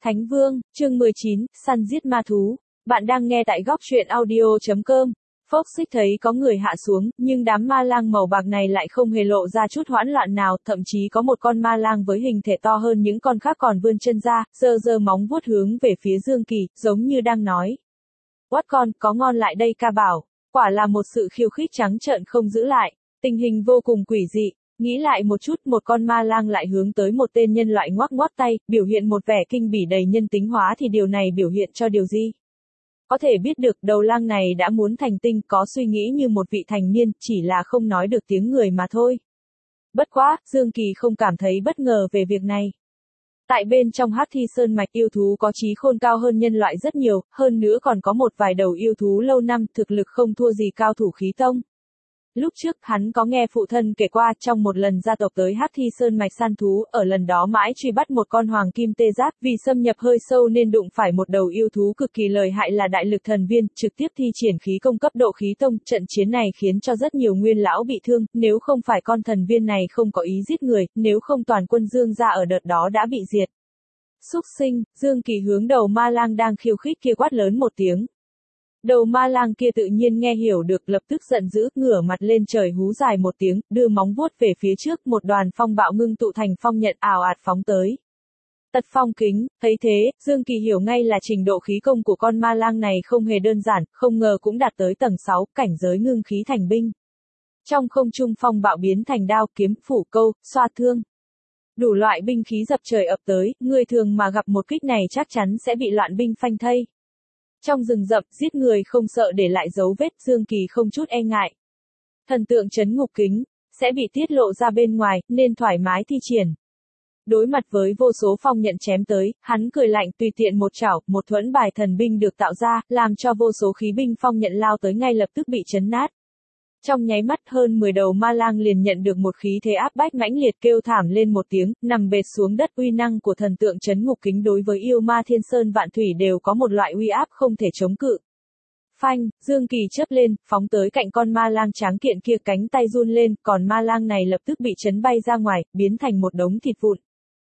Thánh Vương, chương 19, săn giết ma thú. Bạn đang nghe tại góc truyện audio.com. Phốc xích thấy có người hạ xuống, nhưng đám ma lang màu bạc này lại không hề lộ ra chút hoảng loạn nào, thậm chí có một con ma lang với hình thể to hơn những con khác còn vươn chân ra, giơ giơ móng vuốt hướng về phía Dương Kỳ, giống như đang nói. Quát con, có ngon lại đây ca bảo. Quả là một sự khiêu khích trắng trợn không giữ lại. Tình hình vô cùng quỷ dị. Nghĩ lại một chút, một con ma lang lại hướng tới một tên nhân loại ngoắc ngoắc tay, biểu hiện một vẻ kinh bỉ đầy nhân tính hóa thì điều này biểu hiện cho điều gì? Có thể biết được đầu lang này đã muốn thành tinh, có suy nghĩ như một vị thành niên, chỉ là không nói được tiếng người mà thôi. Bất quá, Dương Kỳ không cảm thấy bất ngờ về việc này. Tại bên trong Hắc Thi Sơn mạch yêu thú có trí khôn cao hơn nhân loại rất nhiều, hơn nữa còn có một vài đầu yêu thú lâu năm, thực lực không thua gì cao thủ khí tông. Lúc trước, hắn có nghe phụ thân kể qua trong một lần gia tộc tới Hắc Thi Sơn mạch săn thú, ở lần đó mãi truy bắt một con hoàng kim tê giác, vì xâm nhập hơi sâu nên đụng phải một đầu yêu thú cực kỳ lợi hại là đại lực thần viên, trực tiếp thi triển khí công cấp độ khí tông, trận chiến này khiến cho rất nhiều nguyên lão bị thương, nếu không phải con thần viên này không có ý giết người, nếu không toàn quân Dương gia ở đợt đó đã bị diệt. Súc sinh, Dương Kỳ hướng đầu ma lang đang khiêu khích kia quát lớn một tiếng. Đầu ma lang kia tự nhiên nghe hiểu được, lập tức giận dữ, ngửa mặt lên trời hú dài một tiếng, đưa móng vuốt về phía trước, một đoàn phong bạo ngưng tụ thành phong nhận ào ạt phóng tới. Tật phong kính, thấy thế, Dương Kỳ hiểu ngay là trình độ khí công của con ma lang này không hề đơn giản, không ngờ cũng đạt tới tầng 6, cảnh giới ngưng khí thành binh. Trong không trung phong bạo biến thành đao, kiếm, phủ câu, xoa thương. Đủ loại binh khí dập trời ập tới, người thường mà gặp một kích này chắc chắn sẽ bị loạn binh phanh thây. Trong rừng rậm, giết người không sợ để lại dấu vết, Dương Kỳ không chút e ngại. Thần tượng trấn ngục kính, sẽ bị tiết lộ ra bên ngoài, nên thoải mái thi triển. Đối mặt với vô số phong nhận chém tới, hắn cười lạnh tùy tiện một chảo, một thuẫn bài thần binh được tạo ra, làm cho vô số khí binh phong nhận lao tới ngay lập tức bị chấn nát. Trong nháy mắt hơn 10 đầu ma lang liền nhận được một khí thế áp bách mãnh liệt, kêu thảm lên một tiếng, nằm bệt xuống đất. Uy năng của thần tượng trấn ngục kính đối với yêu ma thiên sơn vạn thủy đều có một loại uy áp không thể chống cự. Phanh, Dương Kỳ chớp lên, phóng tới cạnh con ma lang tráng kiện kia, cánh tay run lên, còn ma lang này lập tức bị chấn bay ra ngoài, biến thành một đống thịt vụn.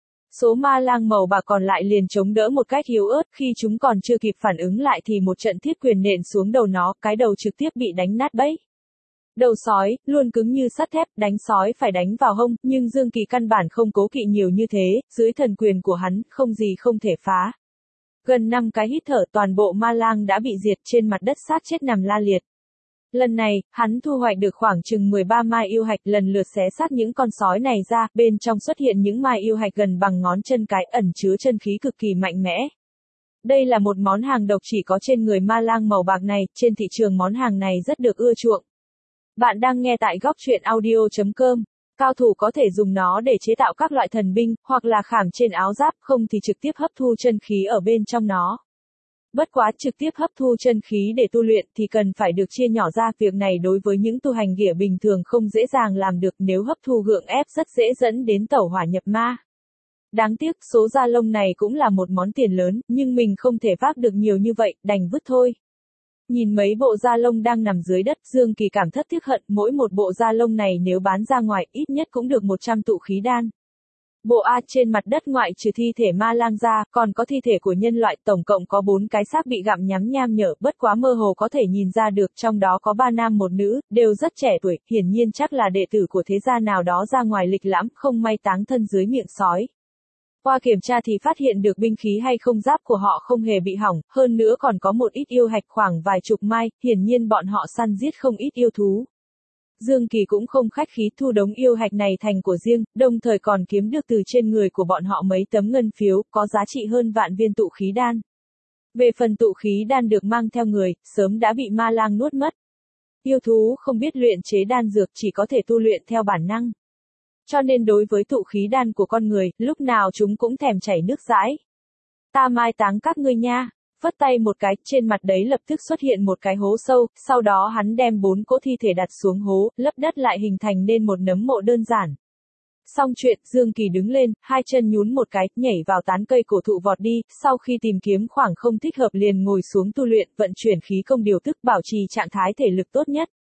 Số ma lang màu bạc còn lại liền chống đỡ một cách yếu ớt, khi chúng còn chưa kịp phản ứng lại thì một trận thiết quyền nện xuống đầu nó, cái đầu trực tiếp bị đánh nát bấy. Đầu sói, luôn cứng như sắt thép, đánh sói phải đánh vào hông, nhưng Dương Kỳ căn bản không cố kỵ nhiều như thế, dưới thần quyền của hắn, không gì không thể phá. Gần 5 cái hít thở, toàn bộ ma lang đã bị diệt, trên mặt đất xác chết nằm la liệt. Lần này, hắn thu hoạch được khoảng chừng 13 mai yêu hạch, lần lượt xé xác những con sói này ra, bên trong xuất hiện những mai yêu hạch gần bằng ngón chân cái, ẩn chứa chân khí cực kỳ mạnh mẽ. Đây là một món hàng độc chỉ có trên người ma lang màu bạc này, trên thị trường món hàng này rất được ưa chuộng. Bạn đang nghe tại góc truyện audio.com. Cao thủ có thể dùng nó để chế tạo các loại thần binh, hoặc là khảm trên áo giáp, không thì trực tiếp hấp thu chân khí ở bên trong nó. Bất quá trực tiếp hấp thu chân khí để tu luyện thì cần phải được chia nhỏ ra, việc này đối với những tu hành nghĩa bình thường không dễ dàng làm được, nếu hấp thu gượng ép rất dễ dẫn đến tẩu hỏa nhập ma. Đáng tiếc, số da lông này cũng là một món tiền lớn, nhưng mình không thể vác được nhiều như vậy, đành vứt thôi. Nhìn mấy bộ da lông đang nằm dưới đất, Dương Kỳ cảm thất tiếc hận, mỗi một bộ da lông này nếu bán ra ngoài, ít nhất cũng được 100 tụ khí đan. Bộ A trên mặt đất ngoại trừ thi thể ma lang ra, còn có thi thể của nhân loại, tổng cộng có 4 cái xác bị gặm nhắm nham nhở, bất quá mơ hồ có thể nhìn ra được, trong đó có 3 nam 1 nữ, đều rất trẻ tuổi, hiển nhiên chắc là đệ tử của thế gia nào đó ra ngoài lịch lãm, không may táng thân dưới miệng sói. Qua kiểm tra thì phát hiện được binh khí hay không giáp của họ không hề bị hỏng, hơn nữa còn có một ít yêu hạch khoảng vài chục mai, hiển nhiên bọn họ săn giết không ít yêu thú. Dương Kỳ cũng không khách khí thu đống yêu hạch này thành của riêng, đồng thời còn kiếm được từ trên người của bọn họ mấy tấm ngân phiếu, có giá trị hơn vạn viên tụ khí đan. Về phần tụ khí đan được mang theo người, sớm đã bị ma lang nuốt mất. Yêu thú không biết luyện chế đan dược, chỉ có thể tu luyện theo bản năng. Cho nên đối với tụ khí đan của con người, lúc nào chúng cũng thèm chảy nước dãi. Ta mai táng các ngươi nha. Vất tay một cái, trên mặt đấy lập tức xuất hiện một cái hố sâu, sau đó hắn đem 4 cỗ thi thể đặt xuống hố, lấp đất lại hình thành nên một nấm mộ đơn giản. Xong chuyện, Dương Kỳ đứng lên, hai chân nhún một cái, nhảy vào tán cây cổ thụ vọt đi, sau khi tìm kiếm khoảng không thích hợp liền ngồi xuống tu luyện, vận chuyển khí công điều tức, bảo trì trạng thái thể lực tốt nhất.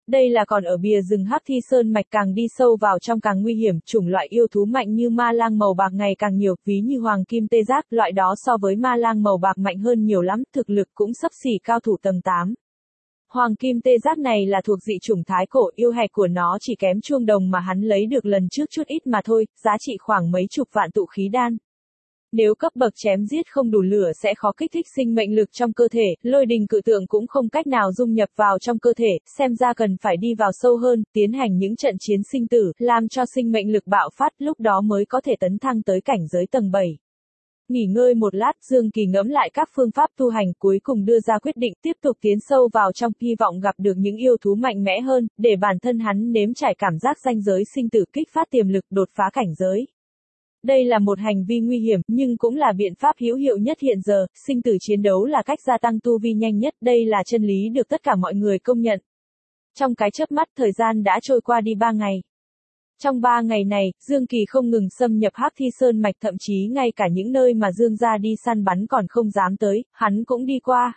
Đây là còn ở bìa rừng Hắc Thi Sơn mạch, càng đi sâu vào trong càng nguy hiểm, chủng loại yêu thú mạnh như ma lang màu bạc ngày càng nhiều, ví như hoàng kim tê giác, loại đó so với ma lang màu bạc mạnh hơn nhiều lắm, thực lực cũng xấp xỉ cao thủ tầng 8. Hoàng kim tê giác này là thuộc dị chủng thái cổ, yêu hạch của nó chỉ kém chuông đồng mà hắn lấy được lần trước chút ít mà thôi, giá trị khoảng mấy chục vạn tụ khí đan. Nếu cấp bậc chém giết không đủ lửa sẽ khó kích thích sinh mệnh lực trong cơ thể, lôi đình cự tượng cũng không cách nào dung nhập vào trong cơ thể, xem ra cần phải đi vào sâu hơn, tiến hành những trận chiến sinh tử, làm cho sinh mệnh lực bạo phát, lúc đó mới có thể tấn thăng tới cảnh giới tầng 7. Nghỉ ngơi một lát, Dương Kỳ ngẫm lại các phương pháp tu hành, cuối cùng đưa ra quyết định tiếp tục tiến sâu vào trong, hy vọng gặp được những yêu thú mạnh mẽ hơn, để bản thân hắn nếm trải cảm giác ranh giới sinh tử, kích phát tiềm lực, đột phá cảnh giới. Đây là một hành vi nguy hiểm, nhưng cũng là biện pháp hữu hiệu nhất hiện giờ, sinh tử chiến đấu là cách gia tăng tu vi nhanh nhất, đây là chân lý được tất cả mọi người công nhận. Trong cái chớp mắt, thời gian đã trôi qua đi 3 ngày. Trong 3 ngày này, Dương Kỳ không ngừng xâm nhập Hắc Thi Sơn mạch, thậm chí ngay cả những nơi mà Dương gia đi săn bắn còn không dám tới, hắn cũng đi qua.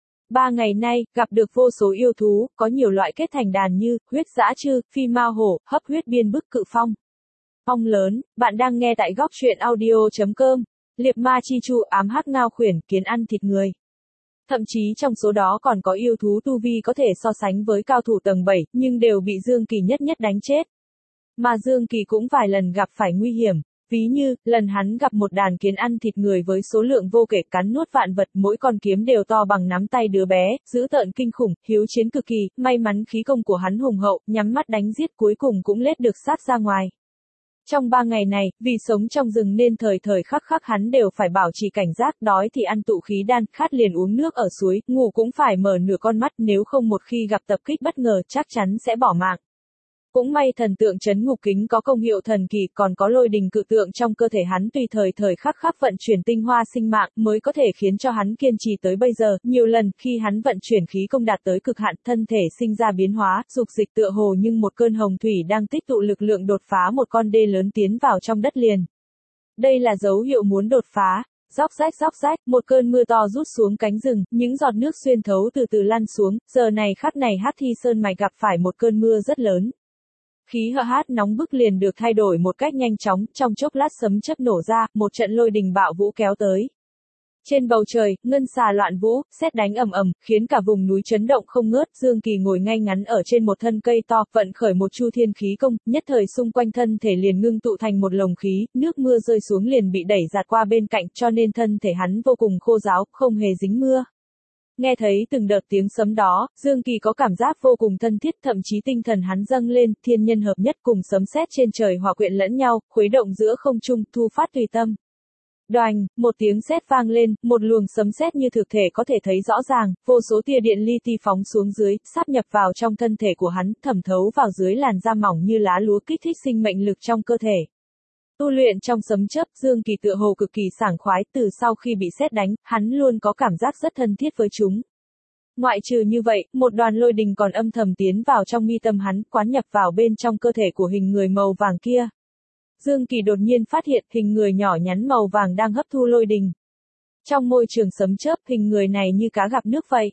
3 ngày nay, gặp được vô số yêu thú, có nhiều loại kết thành đàn như huyết dã trư, phi mao hổ, hấp huyết biên bức cự phong. Phong lớn, bạn đang nghe tại góc truyện audio.com. Liệp ma chi chu, ám hắc ngao khuyển, kiến ăn thịt người. Thậm chí trong số đó còn có yêu thú tu vi có thể so sánh với cao thủ tầng 7, nhưng đều bị Dương Kỳ nhất nhất đánh chết. Mà Dương Kỳ cũng vài lần gặp phải nguy hiểm, ví như, lần hắn gặp một đàn kiến ăn thịt người với số lượng vô kể, cắn nuốt vạn vật, mỗi con kiếm đều to bằng nắm tay đứa bé, dữ tợn kinh khủng, hiếu chiến cực kỳ, may mắn khí công của hắn hùng hậu, nhắm mắt đánh giết cuối cùng cũng lết được xác ra ngoài. Trong 3 ngày này, vì sống trong rừng nên thời thời khắc khắc hắn đều phải bảo trì cảnh giác, đói thì ăn tụ khí đan, khát liền uống nước ở suối, ngủ cũng phải mở nửa con mắt, nếu không một khi gặp tập kích bất ngờ chắc chắn sẽ bỏ mạng. Cũng may thần tượng trấn ngục kính có công hiệu thần kỳ, còn có lôi đình cự tượng trong cơ thể hắn tùy thời thời khắc khắc vận chuyển tinh hoa sinh mạng mới có thể khiến cho hắn kiên trì tới bây giờ. Nhiều lần khi hắn vận chuyển khí công đạt tới cực hạn, thân thể sinh ra biến hóa, dục dịch tựa hồ nhưng một cơn hồng thủy đang tích tụ lực lượng đột phá một con đê lớn tiến vào trong đất liền. Đây là dấu hiệu muốn đột phá. Róc rách, một cơn mưa to rút xuống cánh rừng, những giọt nước xuyên thấu từ từ lăn xuống, giờ này khắc này Hắc Thi Sơn mạch gặp phải một cơn mưa rất lớn. Khí hát nóng bức liền được thay đổi một cách nhanh chóng, trong chốc lát sấm chớp nổ ra, một trận lôi đình bạo vũ kéo tới. Trên bầu trời, ngân xà loạn vũ, sét đánh ầm ầm, khiến cả vùng núi chấn động không ngớt. Dương Kỳ ngồi ngay ngắn ở trên một thân cây to, vận khởi một chu thiên khí công, nhất thời xung quanh thân thể liền ngưng tụ thành một lồng khí, nước mưa rơi xuống liền bị đẩy giạt qua bên cạnh, cho nên thân thể hắn vô cùng khô ráo, không hề dính mưa. Nghe thấy từng đợt tiếng sấm đó, Dương Kỳ có cảm giác vô cùng thân thiết, thậm chí tinh thần hắn dâng lên, thiên nhân hợp nhất cùng sấm sét trên trời hòa quyện lẫn nhau, khuấy động giữa không trung, thu phát tùy tâm. Đoành, một tiếng sét vang lên, một luồng sấm sét như thực thể có thể thấy rõ ràng, vô số tia điện li ti phóng xuống dưới, sáp nhập vào trong thân thể của hắn, thẩm thấu vào dưới làn da mỏng như lá lúa, kích thích sinh mệnh lực trong cơ thể. Tu luyện trong sấm chớp, Dương Kỳ tựa hồ cực kỳ sảng khoái, từ sau khi bị sét đánh, hắn luôn có cảm giác rất thân thiết với chúng. Ngoại trừ như vậy, một đoàn lôi đình còn âm thầm tiến vào trong mi tâm hắn, quán nhập vào bên trong cơ thể của hình người màu vàng kia. Dương Kỳ đột nhiên phát hiện hình người nhỏ nhắn màu vàng đang hấp thu lôi đình. Trong môi trường sấm chớp, hình người này như cá gặp nước vậy.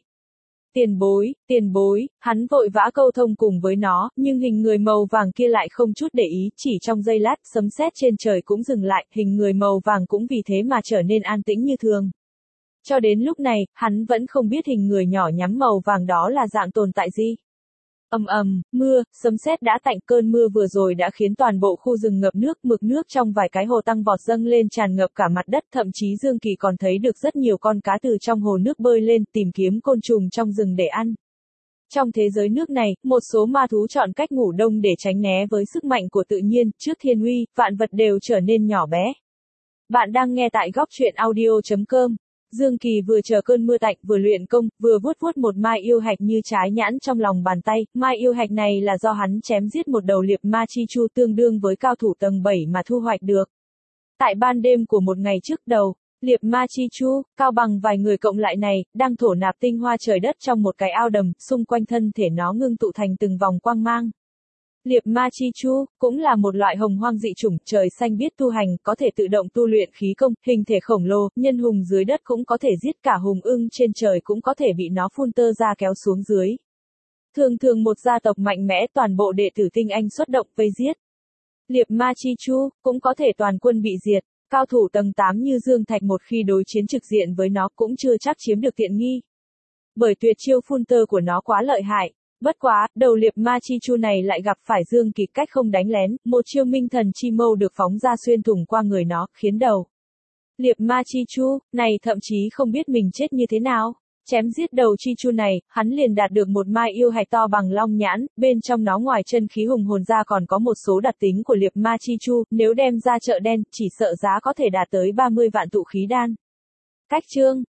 Tiền bối, hắn vội vã câu thông cùng với nó, nhưng hình người màu vàng kia lại không chút để ý, chỉ trong giây lát, sấm sét trên trời cũng dừng lại, hình người màu vàng cũng vì thế mà trở nên an tĩnh như thường. Cho đến lúc này, hắn vẫn không biết hình người nhỏ nhắm màu vàng đó là dạng tồn tại gì. Mưa, sấm sét đã tạnh, cơn mưa vừa rồi đã khiến toàn bộ khu rừng ngập nước, mực nước trong vài cái hồ tăng vọt dâng lên tràn ngập cả mặt đất, thậm chí Dương Kỳ còn thấy được rất nhiều con cá từ trong hồ nước bơi lên, tìm kiếm côn trùng trong rừng để ăn. Trong thế giới nước này, một số ma thú chọn cách ngủ đông để tránh né với sức mạnh của tự nhiên, trước thiên uy, vạn vật đều trở nên nhỏ bé. Bạn đang nghe tại góc truyện audio.com. Dương Kỳ vừa chờ cơn mưa tạnh, vừa luyện công, vừa vuốt một mai yêu hạch như trái nhãn trong lòng bàn tay. Mai yêu hạch này là do hắn chém giết một đầu liệp ma chi chu tương đương với cao thủ tầng 7 mà thu hoạch được. Tại ban đêm của một ngày trước đầu, liệp ma chi chu, cao bằng vài người cộng lại này, đang thổ nạp tinh hoa trời đất trong một cái ao đầm, xung quanh thân thể nó ngưng tụ thành từng vòng quang mang. Liệp ma chi chu, cũng là một loại hồng hoang dị chủng, trời xanh biết tu hành, có thể tự động tu luyện khí công, hình thể khổng lồ, nhân hùng dưới đất cũng có thể giết, cả hùng ưng trên trời cũng có thể bị nó phun tơ ra kéo xuống dưới. Thường thường một gia tộc mạnh mẽ toàn bộ đệ tử tinh anh xuất động vây giết. Liệp ma chi chu, cũng có thể toàn quân bị diệt. Cao thủ tầng 8 như Dương Thạch một khi đối chiến trực diện với nó cũng chưa chắc chiếm được tiện nghi. Bởi tuyệt chiêu phun tơ của nó quá lợi hại. Bất quá, đầu liệp ma chi chu này lại gặp phải Dương Kịch cách không đánh lén, một chiêu minh thần chi mâu được phóng ra xuyên thủng qua người nó, khiến đầu liệp ma chi chu này thậm chí không biết mình chết như thế nào. Chém giết đầu chi chu này, hắn liền đạt được một mai yêu hạch to bằng long nhãn, bên trong nó ngoài chân khí hùng hồn ra còn có một số đặc tính của liệp ma chi chu, nếu đem ra chợ đen, chỉ sợ giá có thể đạt tới 30 vạn tụ khí đan. Cách chương